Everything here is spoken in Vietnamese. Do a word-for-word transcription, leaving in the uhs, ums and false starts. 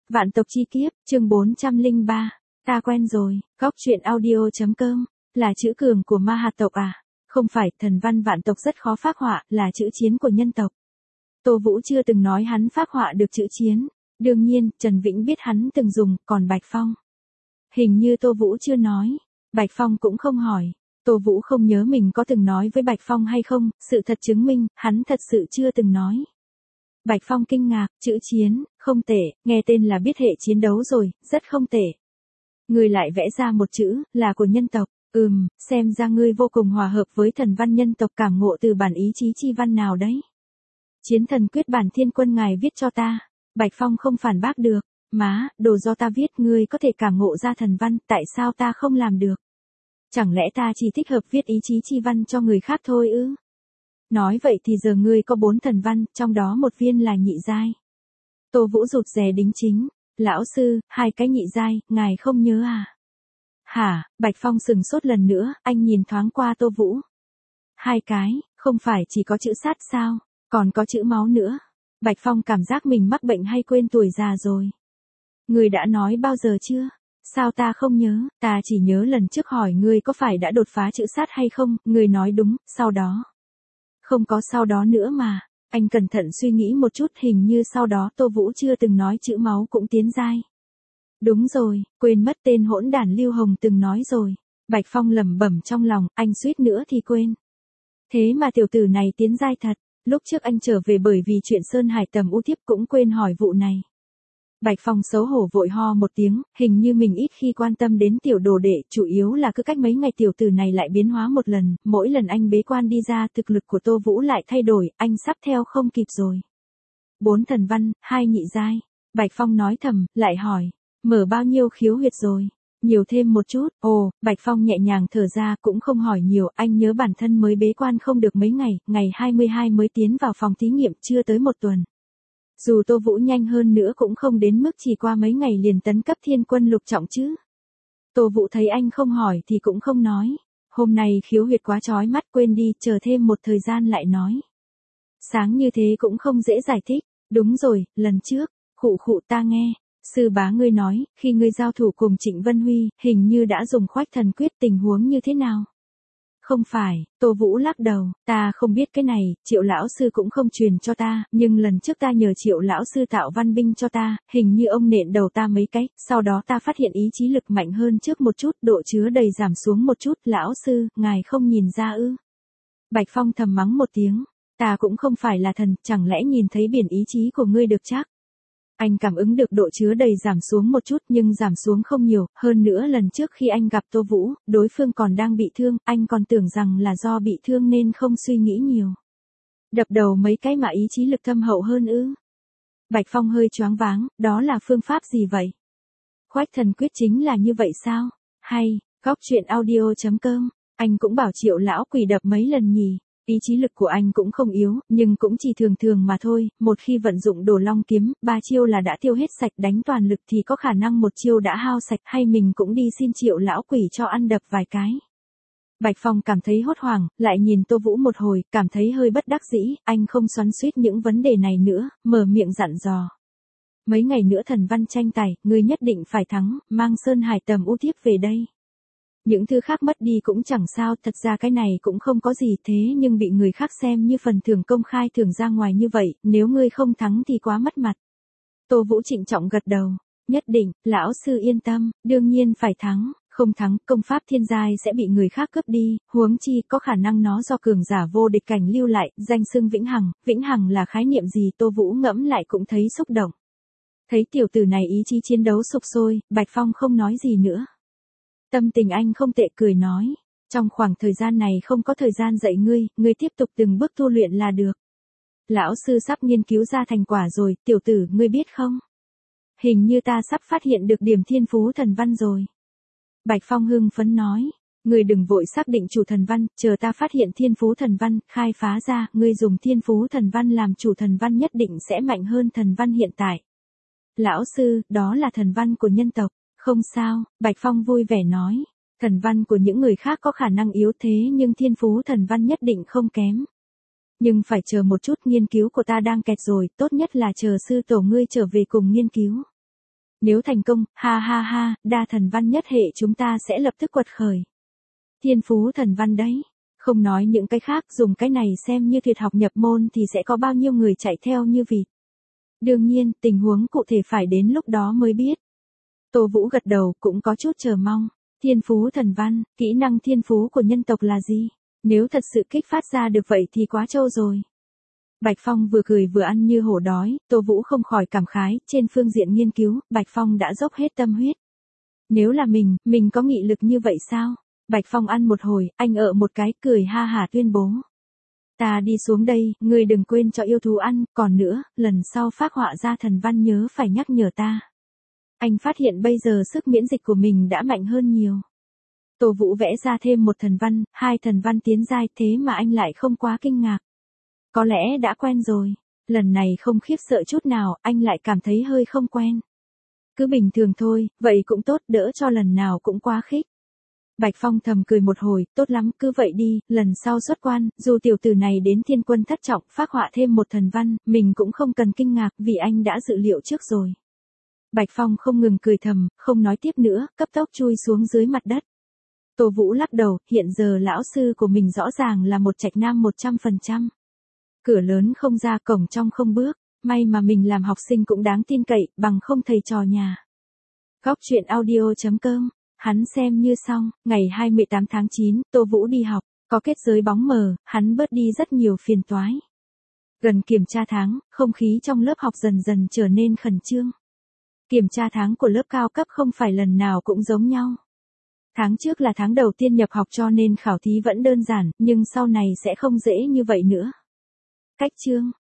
Vạn tộc chi kiếp, chương bốn trăm lẻ ba. Ta quen rồi, góc truyện audio.com, là chữ cường của ma hạt tộc à? Không phải, thần văn vạn tộc rất khó phác họa, là chữ chiến của nhân tộc. Tô Vũ chưa từng nói hắn phác họa được chữ chiến. Đương nhiên, Trần Vĩnh biết hắn từng dùng, còn Bạch Phong. Hình như Tô Vũ chưa nói. Bạch Phong cũng không hỏi. Tô Vũ không nhớ mình có từng nói với Bạch Phong hay không, sự thật chứng minh, hắn thật sự chưa từng nói. Bạch Phong kinh ngạc, chữ chiến, không tệ, nghe tên là biết hệ chiến đấu rồi, rất không tệ. Ngươi lại vẽ ra một chữ, là của nhân tộc, ừm, xem ra ngươi vô cùng hòa hợp với thần văn nhân tộc cảm ngộ từ bản ý chí chi văn nào đấy. Chiến thần quyết bản thiên quân ngài viết cho ta. Bạch Phong không phản bác được, má, đồ do ta viết ngươi có thể cảm ngộ ra thần văn, tại sao ta không làm được? Chẳng lẽ ta chỉ thích hợp viết ý chí chi văn cho người khác thôi ư? Nói vậy thì giờ ngươi có bốn thần văn, trong đó một viên là nhị giai. Tô Vũ rụt rè đính chính, lão sư, hai cái nhị giai, ngài không nhớ à? Hả, Bạch Phong sừng sốt lần nữa, anh nhìn thoáng qua Tô Vũ. Hai cái, không phải chỉ có chữ sát sao, còn có chữ máu nữa. Bạch Phong cảm giác mình mắc bệnh hay quên tuổi già rồi. Ngươi đã nói bao giờ chưa? Sao ta không nhớ, ta chỉ nhớ lần trước hỏi ngươi có phải đã đột phá chữ sát hay không, ngươi nói đúng, sau đó. Không có sau đó nữa mà, anh cẩn thận suy nghĩ một chút, hình như sau đó Tô Vũ chưa từng nói chữ máu cũng tiến giai. Đúng rồi, quên mất tên hỗn đản Lưu Hồng từng nói rồi. Bạch Phong lẩm bẩm trong lòng, anh suýt nữa thì quên. Thế mà tiểu tử này tiến giai thật, lúc trước anh trở về bởi vì chuyện Sơn Hải tầm u thiếp cũng quên hỏi vụ này. Bạch Phong xấu hổ vội ho một tiếng, hình như mình ít khi quan tâm đến tiểu đồ đệ, chủ yếu là cứ cách mấy ngày tiểu tử này lại biến hóa một lần, mỗi lần anh bế quan đi ra thực lực của Tô Vũ lại thay đổi, anh sắp theo không kịp rồi. Bốn thần văn, hai nhị giai. Bạch Phong nói thầm, lại hỏi, mở bao nhiêu khiếu huyệt rồi? Nhiều thêm một chút, ồ, Bạch Phong nhẹ nhàng thở ra cũng không hỏi nhiều, anh nhớ bản thân mới bế quan không được mấy ngày, ngày hai mươi hai mới tiến vào phòng thí nghiệm chưa tới một tuần. Dù Tô Vũ nhanh hơn nữa cũng không đến mức chỉ qua mấy ngày liền tấn cấp thiên quân lục trọng chứ. Tô Vũ thấy anh không hỏi thì cũng không nói. Hôm nay khiếu huyệt quá chói mắt, quên đi, chờ thêm một thời gian lại nói. Sáng như thế cũng không dễ giải thích. Đúng rồi, lần trước, khụ khụ ta nghe. Sư bá ngươi nói, khi ngươi giao thủ cùng Trịnh Vân Huy, hình như đã dùng khoách thần quyết, tình huống như thế nào? Không phải, Tô Vũ lắc đầu, ta không biết cái này, Triệu lão sư cũng không truyền cho ta, nhưng lần trước ta nhờ Triệu lão sư tạo văn binh cho ta, hình như ông nện đầu ta mấy cái, sau đó ta phát hiện ý chí lực mạnh hơn trước một chút, độ chứa đầy giảm xuống một chút, lão sư, ngài không nhìn ra ư? Bạch Phong thầm mắng một tiếng, ta cũng không phải là thần, chẳng lẽ nhìn thấy biển ý chí của ngươi được chắc? Anh cảm ứng được độ chứa đầy giảm xuống một chút nhưng giảm xuống không nhiều, hơn nữa lần trước khi anh gặp Tô Vũ, đối phương còn đang bị thương, anh còn tưởng rằng là do bị thương nên không suy nghĩ nhiều. Đập đầu mấy cái mà ý chí lực thâm hậu hơn ư? Bạch Phong hơi choáng váng, đó là phương pháp gì vậy? Khoách thần quyết chính là như vậy sao? Hay, góc truyện audio.com, anh cũng bảo Triệu lão quỷ đập mấy lần nhỉ? Ý chí lực của anh cũng không yếu, nhưng cũng chỉ thường thường mà thôi, một khi vận dụng Đồ Long kiếm, ba chiêu là đã tiêu hết sạch, đánh toàn lực thì có khả năng một chiêu đã hao sạch, hay mình cũng đi xin Triệu lão quỷ cho ăn đập vài cái. Bạch Phong cảm thấy hốt hoảng, lại nhìn Tô Vũ một hồi, cảm thấy hơi bất đắc dĩ, anh không xoắn xuýt những vấn đề này nữa, mở miệng dặn dò. Mấy ngày nữa thần văn tranh tài, ngươi nhất định phải thắng, mang Sơn Hải tầm u thiếp về đây. Những thứ khác mất đi cũng chẳng sao, thật ra cái này cũng không có gì, thế nhưng bị người khác xem như phần thưởng công khai thưởng ra ngoài như vậy, nếu ngươi không thắng thì quá mất mặt. Tô Vũ trịnh trọng gật đầu, nhất định, lão sư yên tâm, đương nhiên phải thắng, không thắng, công pháp thiên giai sẽ bị người khác cướp đi, huống chi có khả năng nó do cường giả vô địch cảnh lưu lại, danh xưng vĩnh hằng, vĩnh hằng là khái niệm gì, Tô Vũ ngẫm lại cũng thấy xúc động. Thấy tiểu tử này ý chí chiến đấu sục sôi, Bạch Phong không nói gì nữa. Tâm tình anh không tệ, cười nói, trong khoảng thời gian này không có thời gian dạy ngươi, ngươi tiếp tục từng bước tu luyện là được. Lão sư sắp nghiên cứu ra thành quả rồi, tiểu tử, ngươi biết không? Hình như ta sắp phát hiện được điểm thiên phú thần văn rồi. Bạch Phong hưng phấn nói, ngươi đừng vội xác định chủ thần văn, chờ ta phát hiện thiên phú thần văn, khai phá ra, ngươi dùng thiên phú thần văn làm chủ thần văn nhất định sẽ mạnh hơn thần văn hiện tại. Lão sư, đó là thần văn của nhân tộc. Không sao, Bạch Phong vui vẻ nói, thần văn của những người khác có khả năng yếu thế nhưng thiên phú thần văn nhất định không kém. Nhưng phải chờ một chút, nghiên cứu của ta đang kẹt rồi, tốt nhất là chờ sư tổ ngươi trở về cùng nghiên cứu. Nếu thành công, ha ha ha, đa thần văn nhất hệ chúng ta sẽ lập tức quật khởi. Thiên phú thần văn đấy. Không nói những cái khác, dùng cái này xem như tuyệt học nhập môn thì sẽ có bao nhiêu người chạy theo như vịt. Đương nhiên, tình huống cụ thể phải đến lúc đó mới biết. Tô Vũ gật đầu, cũng có chút chờ mong. Thiên phú thần văn, kỹ năng thiên phú của nhân tộc là gì? Nếu thật sự kích phát ra được vậy thì quá trâu rồi. Bạch Phong vừa cười vừa ăn như hổ đói, Tô Vũ không khỏi cảm khái, trên phương diện nghiên cứu, Bạch Phong đã dốc hết tâm huyết. Nếu là mình, mình có nghị lực như vậy sao? Bạch Phong ăn một hồi, anh ợ một cái, cười ha hả tuyên bố. Ta đi xuống đây, ngươi đừng quên cho yêu thú ăn, còn nữa, lần sau phác họa ra thần văn nhớ phải nhắc nhở ta. Anh phát hiện bây giờ sức miễn dịch của mình đã mạnh hơn nhiều. Tô Vũ vẽ ra thêm một thần văn, hai thần văn tiến giai, thế mà anh lại không quá kinh ngạc. Có lẽ đã quen rồi, lần này không khiếp sợ chút nào, anh lại cảm thấy hơi không quen. Cứ bình thường thôi, vậy cũng tốt, đỡ cho lần nào cũng quá khích. Bạch Phong thầm cười một hồi, tốt lắm, cứ vậy đi, lần sau xuất quan, dù tiểu tử này đến thiên quân thất trọng, phác họa thêm một thần văn, mình cũng không cần kinh ngạc, vì anh đã dự liệu trước rồi. Bạch Phong không ngừng cười thầm, không nói tiếp nữa, cấp tốc chui xuống dưới mặt đất. Tô Vũ lắc đầu, hiện giờ lão sư của mình rõ ràng là một trạch nam một trăm phần trăm. Cửa lớn không ra, cổng trong không bước, may mà mình làm học sinh cũng đáng tin cậy, bằng không thầy trò nhà. Góc truyện audio chấm com, hắn xem như xong, ngày hai mươi tám tháng chín, Tô Vũ đi học, có kết giới bóng mờ, hắn bớt đi rất nhiều phiền toái. Gần kiểm tra tháng, không khí trong lớp học dần dần trở nên khẩn trương. Kiểm tra tháng của lớp cao cấp không phải lần nào cũng giống nhau. Tháng trước là tháng đầu tiên nhập học cho nên khảo thí vẫn đơn giản, nhưng sau này sẽ không dễ như vậy nữa. Cách chương